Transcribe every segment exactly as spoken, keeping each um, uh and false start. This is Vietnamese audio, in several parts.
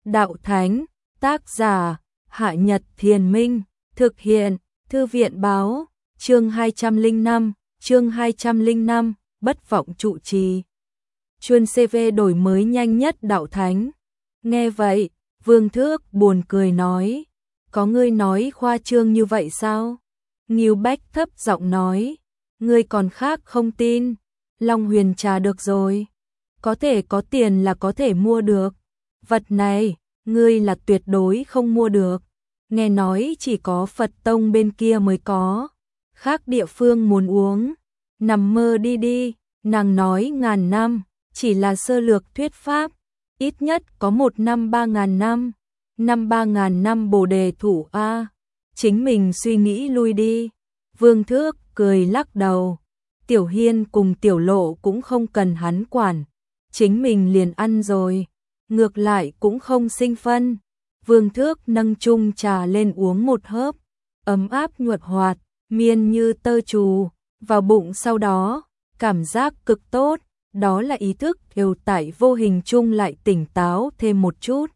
Đạo Thánh, tác giả, Hạ Nhật Thiền Minh, thực hiện, Thư viện Báo, chương hai trăm lẻ năm, chương hai trăm lẻ năm, bất vọng trụ trì. Chuyên xê vê đổi mới nhanh nhất Đạo Thánh. Nghe vậy, Vương Thước buồn cười nói, có ngươi nói khoa trương như vậy sao? Ngưu Bách thấp giọng nói, ngươi còn khác không tin, Long Huyền trà được rồi, có thể có tiền là có thể mua được, vật này, ngươi là tuyệt đối không mua được, nghe nói chỉ có Phật tông bên kia mới có, khác địa phương muốn uống, nằm mơ đi đi, nàng nói ngàn năm, chỉ là sơ lược thuyết pháp, ít nhất có một năm ba ngàn năm, năm ba ngàn năm Bồ Đề thủ a, chính mình suy nghĩ lui đi. Vương Thước cười lắc đầu, Tiểu Hiên cùng Tiểu Lộ cũng không cần hắn quản, chính mình liền ăn rồi, ngược lại cũng không sinh phân. Vương Thước nâng chung trà lên uống một hớp, ấm áp nhuận hoạt, miên như tơ trù, vào bụng sau đó, cảm giác cực tốt, đó là ý thức đều tại vô hình chung lại tỉnh táo thêm một chút.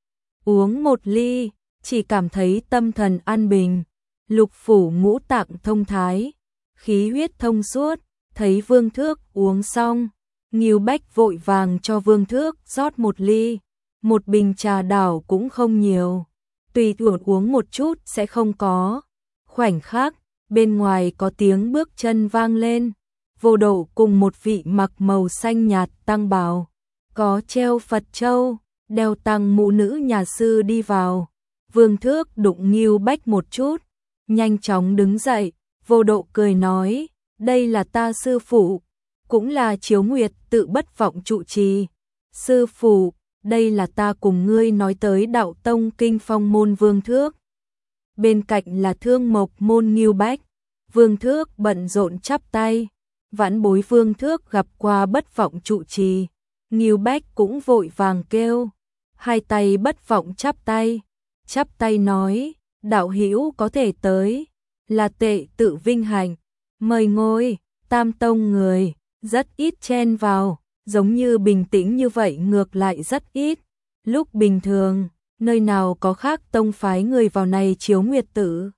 Uống một ly, chỉ cảm thấy tâm thần an bình, lục phủ ngũ tạng thông thái, khí huyết thông suốt, thấy Vương Thước uống xong, Ngưu Bách vội vàng cho Vương Thước rót một ly, một bình trà đảo cũng không nhiều, tùy tiện uống một chút sẽ không có. Khoảnh khắc, bên ngoài có tiếng bước chân vang lên, Vô Độ cùng một vị mặc màu xanh nhạt tăng bào, có treo Phật châu, đeo tăng mũ nữ nhà sư đi vào. Vương Thước đụng Ngưu Bách một chút, nhanh chóng đứng dậy, Vô Độ cười nói, đây là ta sư phụ, cũng là Chiếu Nguyệt tự bất vọng trụ trì. Sư phụ, đây là ta cùng ngươi nói tới Đạo Tông Kinh Phong môn Vương Thước. Bên cạnh là Thương Mộc môn Ngưu Bách. Vương Thước bận rộn chắp tay, vãn bối Vương Thước gặp qua bất vọng trụ trì. Ngưu Bách cũng vội vàng kêu, hai tay bất vọng chắp tay, chắp tay nói, đạo hữu có thể tới, là tệ tự vinh hạnh, mời ngồi. Tam tông người rất ít chen vào, giống như bình tĩnh như vậy ngược lại rất ít. Lúc bình thường, nơi nào có khác tông phái người vào này Chiếu Nguyệt tự.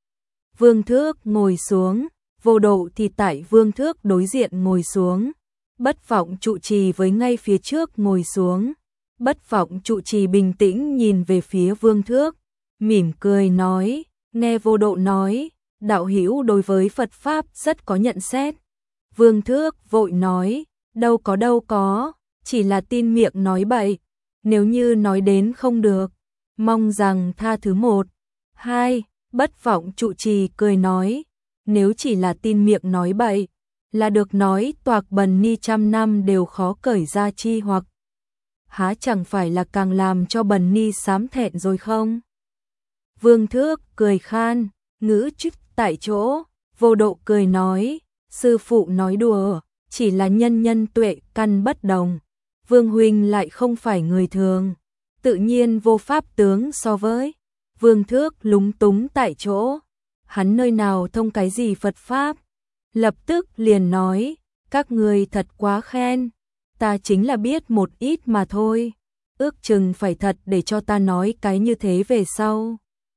Vương Thước ngồi xuống, Vô Độ thì tại Vương Thước đối diện ngồi xuống, bất vọng trụ trì với ngay phía trước ngồi xuống. Bất vọng trụ trì bình tĩnh nhìn về phía Vương Thước, mỉm cười nói, nghe Vô Độ nói, đạo hữu đối với Phật Pháp rất có nhận xét. Vương Thước vội nói, đâu có đâu có, chỉ là tin miệng nói bậy, nếu như nói đến không được, mong rằng tha thứ một. Hai, bất vọng trụ trì cười nói, nếu chỉ là tin miệng nói bậy, là được nói toạc bần ni trăm năm đều khó cởi ra chi hoặc. Há chẳng phải là càng làm cho bần ni sám thẹn rồi không? Vương Thước cười khan, ngữ chức tại chỗ. Vô Độ cười nói, sư phụ nói đùa, chỉ là nhân nhân tuệ căn bất đồng. Vương huynh lại không phải người thường, tự nhiên vô pháp tướng so với. Vương Thước lúng túng tại chỗ, hắn nơi nào thông cái gì Phật Pháp, lập tức liền nói, các người thật quá khen, ta chính là biết một ít mà thôi, ước chừng phải thật để cho ta nói cái như thế về sau.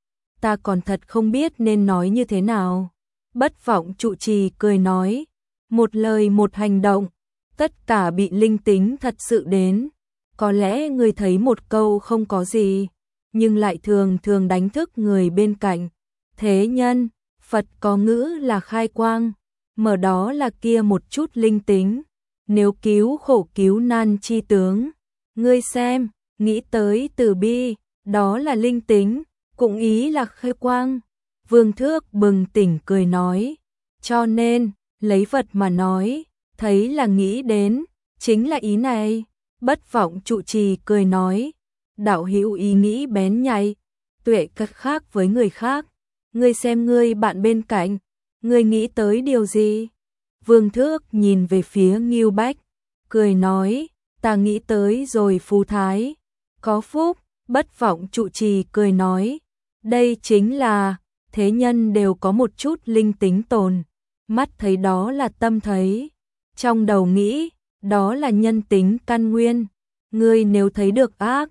Ta còn thật không biết nên nói như thế nào. Bất vọng trụ trì cười nói, một lời một hành động, tất cả bị linh tính thật sự đến. Có lẽ người thấy một câu không có gì, nhưng lại thường thường đánh thức người bên cạnh. Thế nhân, Phật có ngữ là khai quang, mở đó là kia một chút linh tính. Nếu cứu khổ cứu nan chi tướng, ngươi xem, nghĩ tới từ bi, đó là linh tính, cũng ý là khai quang. Vương Thước bừng tỉnh cười nói, cho nên, lấy Phật mà nói, thấy là nghĩ đến, chính là ý này. Bất vọng trụ trì cười nói, đạo hữu ý nghĩ bén nhạy, tuệ cách khác với người khác, ngươi xem ngươi bạn bên cạnh, ngươi nghĩ tới điều gì? Vương Thước nhìn về phía Ngưu Bách, cười nói, ta nghĩ tới rồi phú thái, có phúc. Bất vọng trụ trì cười nói, đây chính là, thế nhân đều có một chút linh tính tồn, mắt thấy đó là tâm thấy, trong đầu nghĩ, đó là nhân tính căn nguyên, ngươi nếu thấy được ác,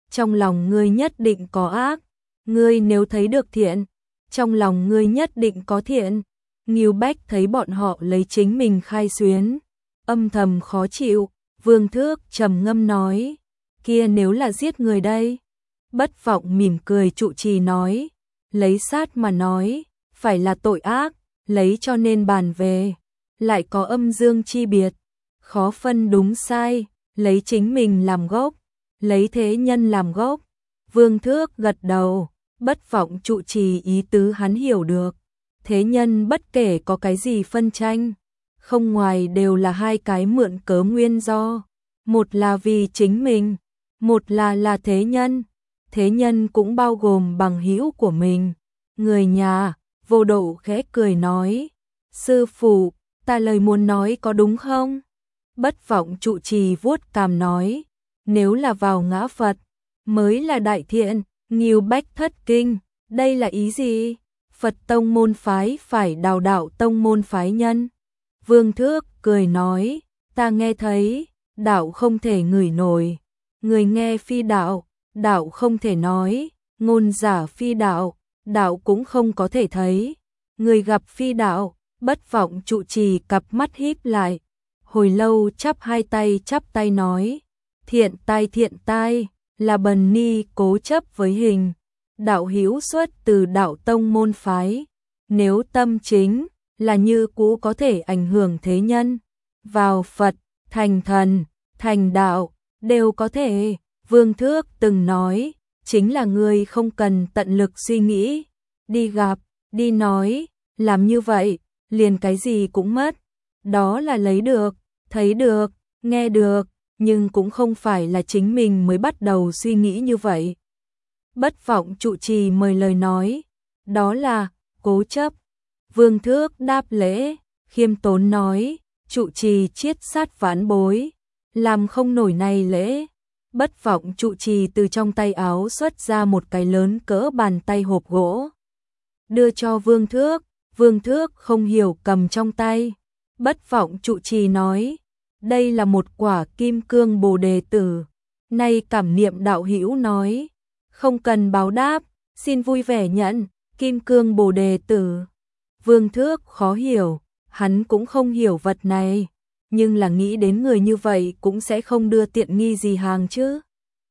trong lòng ngươi nhất định có ác, ngươi nếu thấy được thiện, trong lòng ngươi nhất định có thiện. Ngưu Bách thấy bọn họ lấy chính mình khai xuyến, âm thầm khó chịu, Vương Thước trầm ngâm nói, kia nếu là giết người đây? Bất Vọng mỉm cười trụ trì nói, lấy sát mà nói, phải là tội ác, lấy cho nên bàn về, lại có âm dương chi biệt, khó phân đúng sai, lấy chính mình làm gốc, lấy thế nhân làm gốc. Vương Thước gật đầu, Bất Vọng trụ trì ý tứ hắn hiểu được. Thế nhân bất kể có cái gì phân tranh, không ngoài đều là hai cái mượn cớ nguyên do. Một là vì chính mình, một là là thế nhân. Thế nhân cũng bao gồm bằng hữu của mình. Người nhà, Vô Độ khẽ cười nói, sư phụ, ta lời muốn nói có đúng không? Bất Vọng trụ trì vuốt cằm nói, nếu là vào ngã Phật, mới là đại thiện. Ngưu Bách thất kinh, đây là ý gì? Phật tông môn phái phải đào đạo tông môn phái nhân. Vương Thước cười nói, ta nghe thấy, đạo không thể ngửi nổi, người nghe phi đạo, đạo không thể nói, ngôn giả phi đạo, đạo cũng không có thể thấy, người gặp phi đạo. Bất Vọng trụ trì cặp mắt híp lại, hồi lâu chắp hai tay chắp tay nói, thiện tai thiện tai, là bần ni cố chấp với hình. Đạo hữu xuất từ đạo tông môn phái, nếu tâm chính là như cũ có thể ảnh hưởng thế nhân, vào Phật, thành thần, thành đạo, đều có thể. Vương Thước từng nói, chính là người không cần tận lực suy nghĩ, đi gặp, đi nói, làm như vậy, liền cái gì cũng mất. Đó là lấy được, thấy được, nghe được, nhưng cũng không phải là chính mình mới bắt đầu suy nghĩ như vậy. Bất Vọng trụ trì mời lời nói, đó là cố chấp. Vương Thước đáp lễ, khiêm tốn nói, trụ trì chiết sát vãn bối, làm không nổi này lễ. Bất Vọng trụ trì từ trong tay áo xuất ra một cái lớn cỡ bàn tay hộp gỗ, đưa cho Vương Thước. Vương Thước không hiểu cầm trong tay. Bất Vọng trụ trì nói, đây là một quả kim cương bồ đề tử. Nay cảm niệm đạo hữu nói, không cần báo đáp, xin vui vẻ nhận. Kim cương bồ đề tử. Vương Thước khó hiểu, hắn cũng không hiểu vật này, nhưng là nghĩ đến người như vậy cũng sẽ không đưa tiện nghi gì hàng chứ.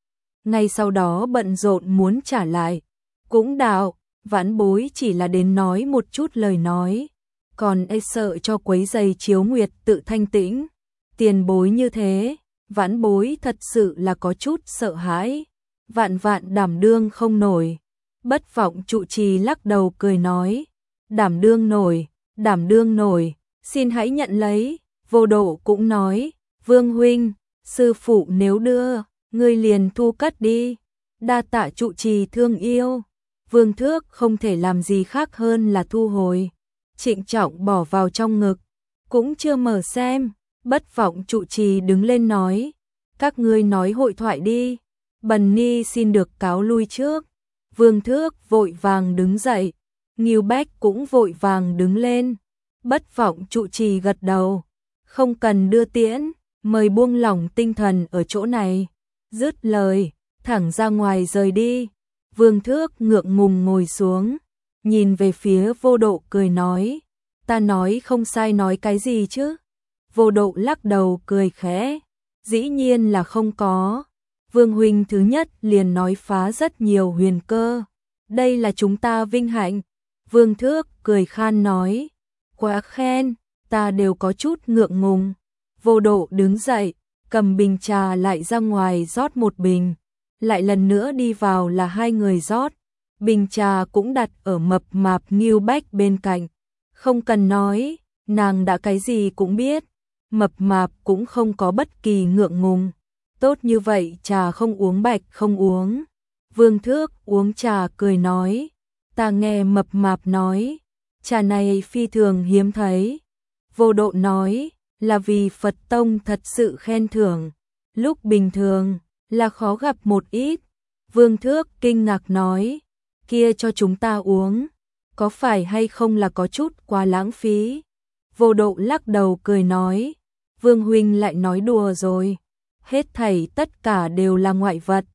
Ngay sau đó bận rộn muốn trả lại, cũng đạo, vãn bối chỉ là đến nói một chút lời nói, còn e sợ cho quấy giày chiếu nguyệt tự thanh tĩnh. Tiền bối như thế, vãn bối thật sự là có chút sợ hãi, vạn vạn đảm đương không nổi. Bất Vọng trụ trì lắc đầu cười nói, đảm đương nổi, đảm đương nổi, xin hãy nhận lấy. Vô Độ cũng nói, Vương huynh, sư phụ nếu đưa, ngươi liền thu cất đi, đa tạ trụ trì thương yêu. Vương Thước không thể làm gì khác hơn là thu hồi, trịnh trọng bỏ vào trong ngực, cũng chưa mở xem. Bất Vọng trụ trì đứng lên nói, các ngươi nói hội thoại đi, bần ni xin được cáo lui trước. Vương Thước vội vàng đứng dậy, Ngưu Bách cũng vội vàng đứng lên. Bất Vọng trụ trì gật đầu, không cần đưa tiễn, mời buông lỏng tinh thần ở chỗ này. Dứt lời, thẳng ra ngoài rời đi. Vương Thước ngượng ngùng ngồi xuống, nhìn về phía Vô Độ cười nói, ta nói không sai nói cái gì chứ? Vô Độ lắc đầu cười khẽ, dĩ nhiên là không có. Vương huynh thứ nhất liền nói phá rất nhiều huyền cơ, đây là chúng ta vinh hạnh. Vương Thước cười khan nói, quá khen, ta đều có chút ngượng ngùng. Vô Độ đứng dậy, cầm bình trà lại ra ngoài rót một bình, lại lần nữa đi vào là hai người rót. Bình trà cũng đặt ở mập mạp Ngưu Bách bên cạnh, không cần nói, nàng đã cái gì cũng biết. Mập mạp cũng không có bất kỳ ngượng ngùng, tốt như vậy trà không uống bạch không uống. Vương Thước uống trà cười nói, ta nghe mập mạp nói, trà này phi thường hiếm thấy. Vô Độ nói, là vì Phật tông thật sự khen thưởng, lúc bình thường là khó gặp một ít. Vương Thước kinh ngạc nói, kia cho chúng ta uống, có phải hay không là có chút quá lãng phí? Vô Độ lắc đầu cười nói, Vương huynh lại nói đùa rồi, hết thảy tất cả đều là ngoại vật,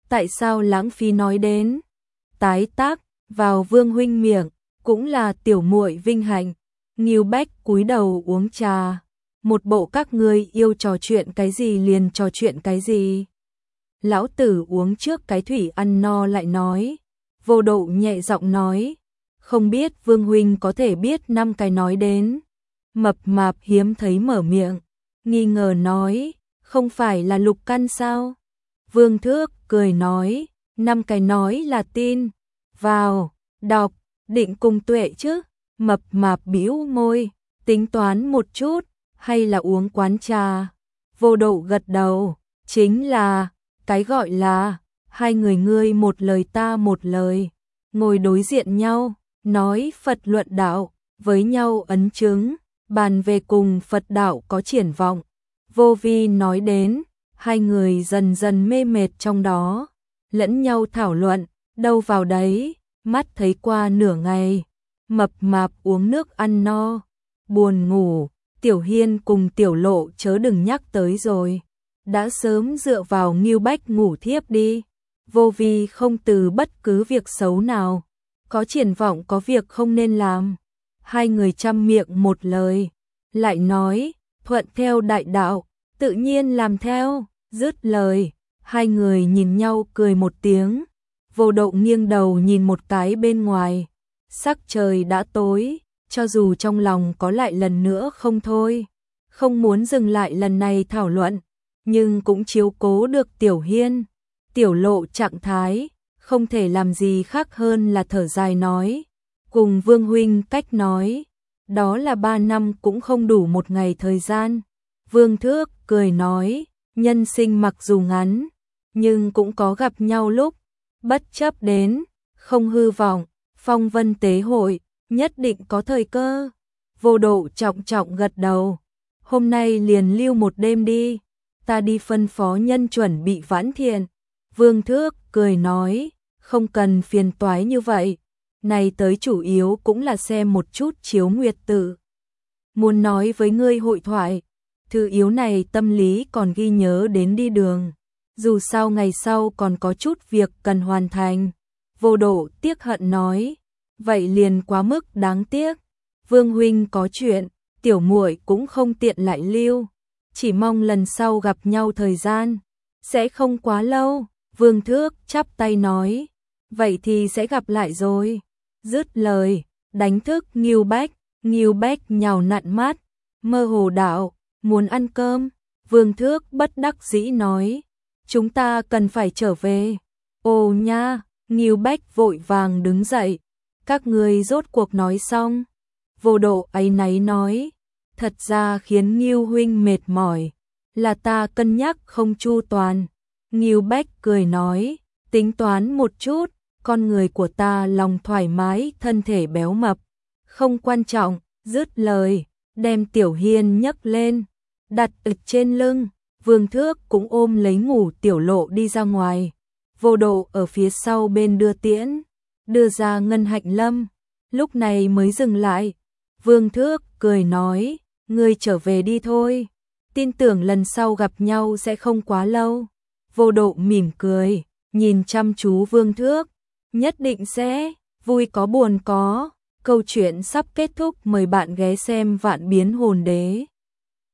tại sao lãng phí nói đến. Tái tác, vào Vương huynh miệng, cũng là tiểu muội vinh hạnh. Ngưu Bách cúi đầu uống trà, một bộ các ngươi yêu trò chuyện cái gì liền trò chuyện cái gì. Lão tử uống trước cái thủy ăn no lại nói. Vô Độ nhẹ giọng nói, không biết Vương huynh có thể biết năm cái nói đến. Mập Mạp hiếm thấy mở miệng, nghi ngờ nói, không phải là lục căn sao? Vương Thước cười nói, năm cái nói là tin, vào, đọc, định cùng tuệ chứ. Mập Mạp bĩu môi, tính toán một chút, hay là uống quán trà. Vô Độ gật đầu, chính là, cái gọi là, hai người ngươi một lời ta một lời, ngồi đối diện nhau, nói Phật luận đạo, với nhau ấn chứng, bàn về cùng Phật đạo có triển vọng. Vô Vi nói đến, hai người dần dần mê mệt trong đó, lẫn nhau thảo luận, đâu vào đấy, mắt thấy qua nửa ngày. Mập Mạp uống nước ăn no, buồn ngủ, Tiểu Hiên cùng Tiểu Lộ chớ đừng nhắc tới rồi, đã sớm dựa vào Ngưu Bách ngủ thiếp đi. Vô Vi không từ bất cứ việc xấu nào, có triển vọng có việc không nên làm. Hai người trăm miệng một lời, lại nói, thuận theo đại đạo, tự nhiên làm theo, dứt lời, hai người nhìn nhau cười một tiếng. Vô Độ nghiêng đầu nhìn một cái bên ngoài, sắc trời đã tối, cho dù trong lòng có lại lần nữa không thôi, không muốn dừng lại lần này thảo luận, nhưng cũng chiếu cố được Tiểu Hiên. Tiểu Lộ trạng thái, không thể làm gì khác hơn là thở dài nói, cùng Vương huynh cách nói, đó là ba năm cũng không đủ một ngày thời gian. Vương Thước cười nói, nhân sinh mặc dù ngắn, nhưng cũng có gặp nhau lúc, bất chấp đến, không hư vọng, phong vân tế hội, nhất định có thời cơ. Vô Độ trọng trọng gật đầu, hôm nay liền lưu một đêm đi, ta đi phân phó nhân chuẩn bị vãn thiện. Vương Thước cười nói, không cần phiền toái như vậy, này tới chủ yếu cũng là xem một chút chiếu nguyệt tự. Muốn nói với ngươi hội thoại, thư yếu này tâm lý còn ghi nhớ đến đi đường, dù sao ngày sau còn có chút việc cần hoàn thành. Vô Độ tiếc hận nói, vậy liền quá mức đáng tiếc. Vương huynh có chuyện, tiểu muội cũng không tiện lại lưu, chỉ mong lần sau gặp nhau thời gian sẽ không quá lâu. Vương Thước chắp tay nói, vậy thì sẽ gặp lại rồi. Dứt lời, đánh thức Ngưu Bách. Ngưu Bách nhào nặn mắt, mơ hồ đạo, muốn ăn cơm. Vương Thước bất đắc dĩ nói, chúng ta cần phải trở về. Ồ nha, Ngưu Bách vội vàng đứng dậy, các ngươi rốt cuộc nói xong. Vô Độ áy náy nói, thật ra khiến Ngưu huynh mệt mỏi, là ta cân nhắc không chu toàn. Ngưu Bách cười nói, tính toán một chút, con người của ta lòng thoải mái, thân thể béo mập, không quan trọng. Dứt lời, đem Tiểu Hiên nhấc lên, đặt ịch trên lưng. Vương Thước cũng ôm lấy ngủ Tiểu Lộ đi ra ngoài. Vô Độ ở phía sau bên đưa tiễn, đưa ra Ngân Hạnh Lâm, lúc này mới dừng lại. Vương Thước cười nói, ngươi trở về đi thôi, tin tưởng lần sau gặp nhau sẽ không quá lâu. Vô Độ mỉm cười, nhìn chăm chú Vương Thước, nhất định sẽ vui có buồn có. Câu chuyện sắp kết thúc, mời bạn ghé xem Vạn Biến Hồn Đế.